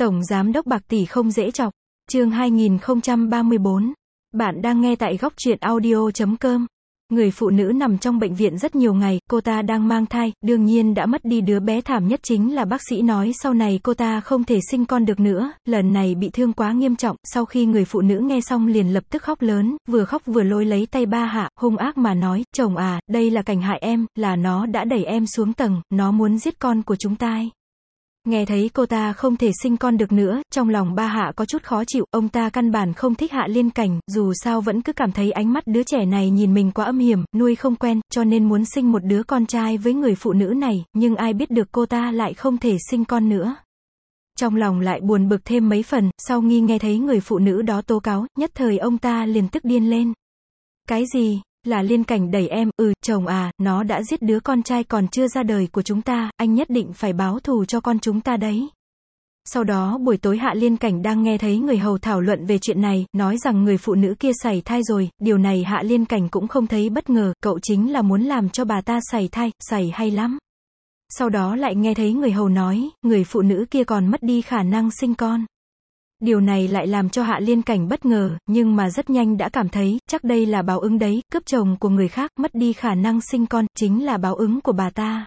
Tổng Giám đốc bạc tỷ không dễ chọc. Chương 2034. Bạn đang nghe tại góc truyện audio.com. Người phụ nữ nằm trong bệnh viện rất nhiều ngày, cô ta đang mang thai, đương nhiên đã mất đi đứa bé, thảm nhất chính là bác sĩ nói sau này cô ta không thể sinh con được nữa, lần này bị thương quá nghiêm trọng. Sau khi người phụ nữ nghe xong liền lập tức khóc lớn, vừa khóc vừa lôi lấy tay Ba Hạ, hung ác mà nói, chồng à, đây là cảnh hại em, là nó đã đẩy em xuống tầng, nó muốn giết con của chúng ta. Nghe thấy cô ta không thể sinh con được nữa, trong lòng Ba Hạ có chút khó chịu, ông ta căn bản không thích Hạ Liên Cảnh, dù sao vẫn cứ cảm thấy ánh mắt đứa trẻ này nhìn mình quá âm hiểm, nuôi không quen, cho nên muốn sinh một đứa con trai với người phụ nữ này, nhưng ai biết được cô ta lại không thể sinh con nữa. Trong lòng lại buồn bực thêm mấy phần, sau khi nghe thấy người phụ nữ đó tố cáo, nhất thời ông ta liền tức điên lên. Cái gì? Là Liên Cảnh đẩy em, chồng à, nó đã giết đứa con trai còn chưa ra đời của chúng ta, anh nhất định phải báo thù cho con chúng ta đấy. Sau đó buổi tối Hạ Liên Cảnh đang nghe thấy người hầu thảo luận về chuyện này, nói rằng người phụ nữ kia sảy thai rồi, điều này Hạ Liên Cảnh cũng không thấy bất ngờ, cậu chính là muốn làm cho bà ta sảy thai, sảy hay lắm. Sau đó lại nghe thấy người hầu nói, người phụ nữ kia còn mất đi khả năng sinh con. Điều này lại làm cho Hạ Liên Cảnh bất ngờ, nhưng mà rất nhanh đã cảm thấy, chắc đây là báo ứng đấy, cướp chồng của người khác, mất đi khả năng sinh con, chính là báo ứng của bà ta.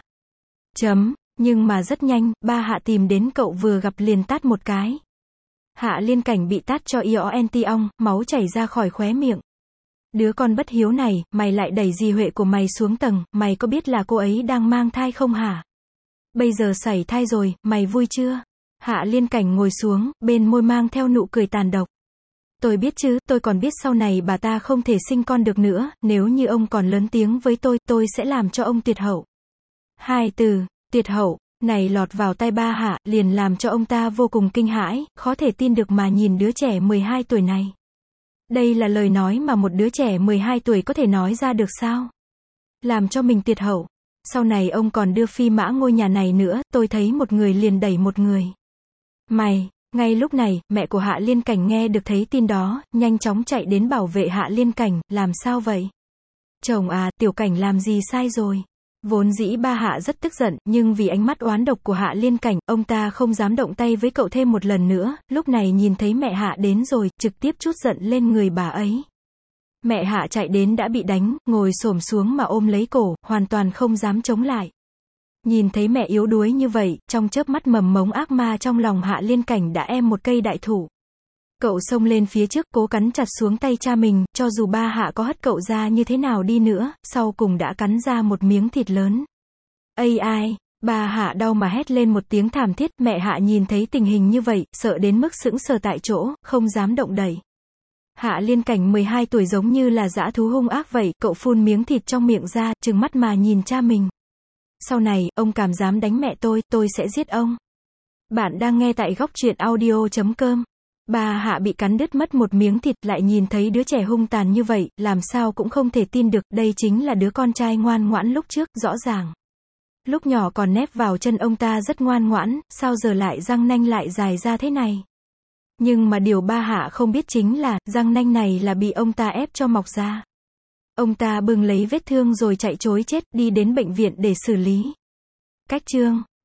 Nhưng mà rất nhanh, Ba Hạ tìm đến cậu vừa gặp liền tát một cái. Hạ Liên Cảnh bị tát cho ong, máu chảy ra khỏi khóe miệng. Đứa con bất hiếu này, mày lại đẩy dì Huệ của mày xuống tầng, mày có biết là cô ấy đang mang thai không hả? Bây giờ sảy thai rồi, mày vui chưa? Hạ Liên Cảnh ngồi xuống, bên môi mang theo nụ cười tàn độc. Tôi biết chứ, tôi còn biết sau này bà ta không thể sinh con được nữa, nếu như ông còn lớn tiếng với tôi sẽ làm cho ông tuyệt hậu. Hai từ, tuyệt hậu, này lọt vào tai Ba Hạ, liền làm cho ông ta vô cùng kinh hãi, khó thể tin được mà nhìn đứa trẻ 12 tuổi này. Đây là lời nói mà một đứa trẻ 12 tuổi có thể nói ra được sao? Làm cho mình tuyệt hậu. Sau này ông còn đưa phi mã ngôi nhà này nữa, tôi thấy một người liền đẩy một người. Mày, ngay lúc này, mẹ của Hạ Liên Cảnh nghe được thấy tin đó, nhanh chóng chạy đến bảo vệ Hạ Liên Cảnh, làm sao vậy? Chồng à, Tiểu Cảnh làm gì sai rồi? Vốn dĩ Ba Hạ rất tức giận, nhưng vì ánh mắt oán độc của Hạ Liên Cảnh, ông ta không dám động tay với cậu thêm một lần nữa, lúc này nhìn thấy mẹ Hạ đến rồi, trực tiếp trút giận lên người bà ấy. Mẹ Hạ chạy đến đã bị đánh, ngồi xổm xuống mà ôm lấy cổ, hoàn toàn không dám chống lại. Nhìn thấy mẹ yếu đuối như vậy, trong chớp mắt mầm mống ác ma trong lòng Hạ Liên Cảnh đã một cây đại thụ. Cậu xông lên phía trước cố cắn chặt xuống tay cha mình, cho dù Ba Hạ có hất cậu ra như thế nào đi nữa, sau cùng đã cắn ra một miếng thịt lớn. Ai, Ba Hạ đau mà hét lên một tiếng thảm thiết, mẹ Hạ nhìn thấy tình hình như vậy, sợ đến mức sững sờ tại chỗ, không dám động đậy. Hạ Liên Cảnh 12 tuổi giống như là dã thú hung ác vậy, cậu phun miếng thịt trong miệng ra, trừng mắt mà nhìn cha mình. Sau này, ông cảm dám đánh mẹ tôi sẽ giết ông. Bạn đang nghe tại góc truyện audio.com. Ba Hạ bị cắn đứt mất một miếng thịt, lại nhìn thấy đứa trẻ hung tàn như vậy, làm sao cũng không thể tin được, đây chính là đứa con trai ngoan ngoãn lúc trước, rõ ràng. Lúc nhỏ còn nép vào chân ông ta rất ngoan ngoãn, sao giờ lại răng nanh lại dài ra thế này? Nhưng mà điều Ba Hạ không biết chính là, răng nanh này là bị ông ta ép cho mọc ra. Ông ta bưng lấy vết thương rồi chạy trối chết, đi đến bệnh viện để xử lý. Cách chương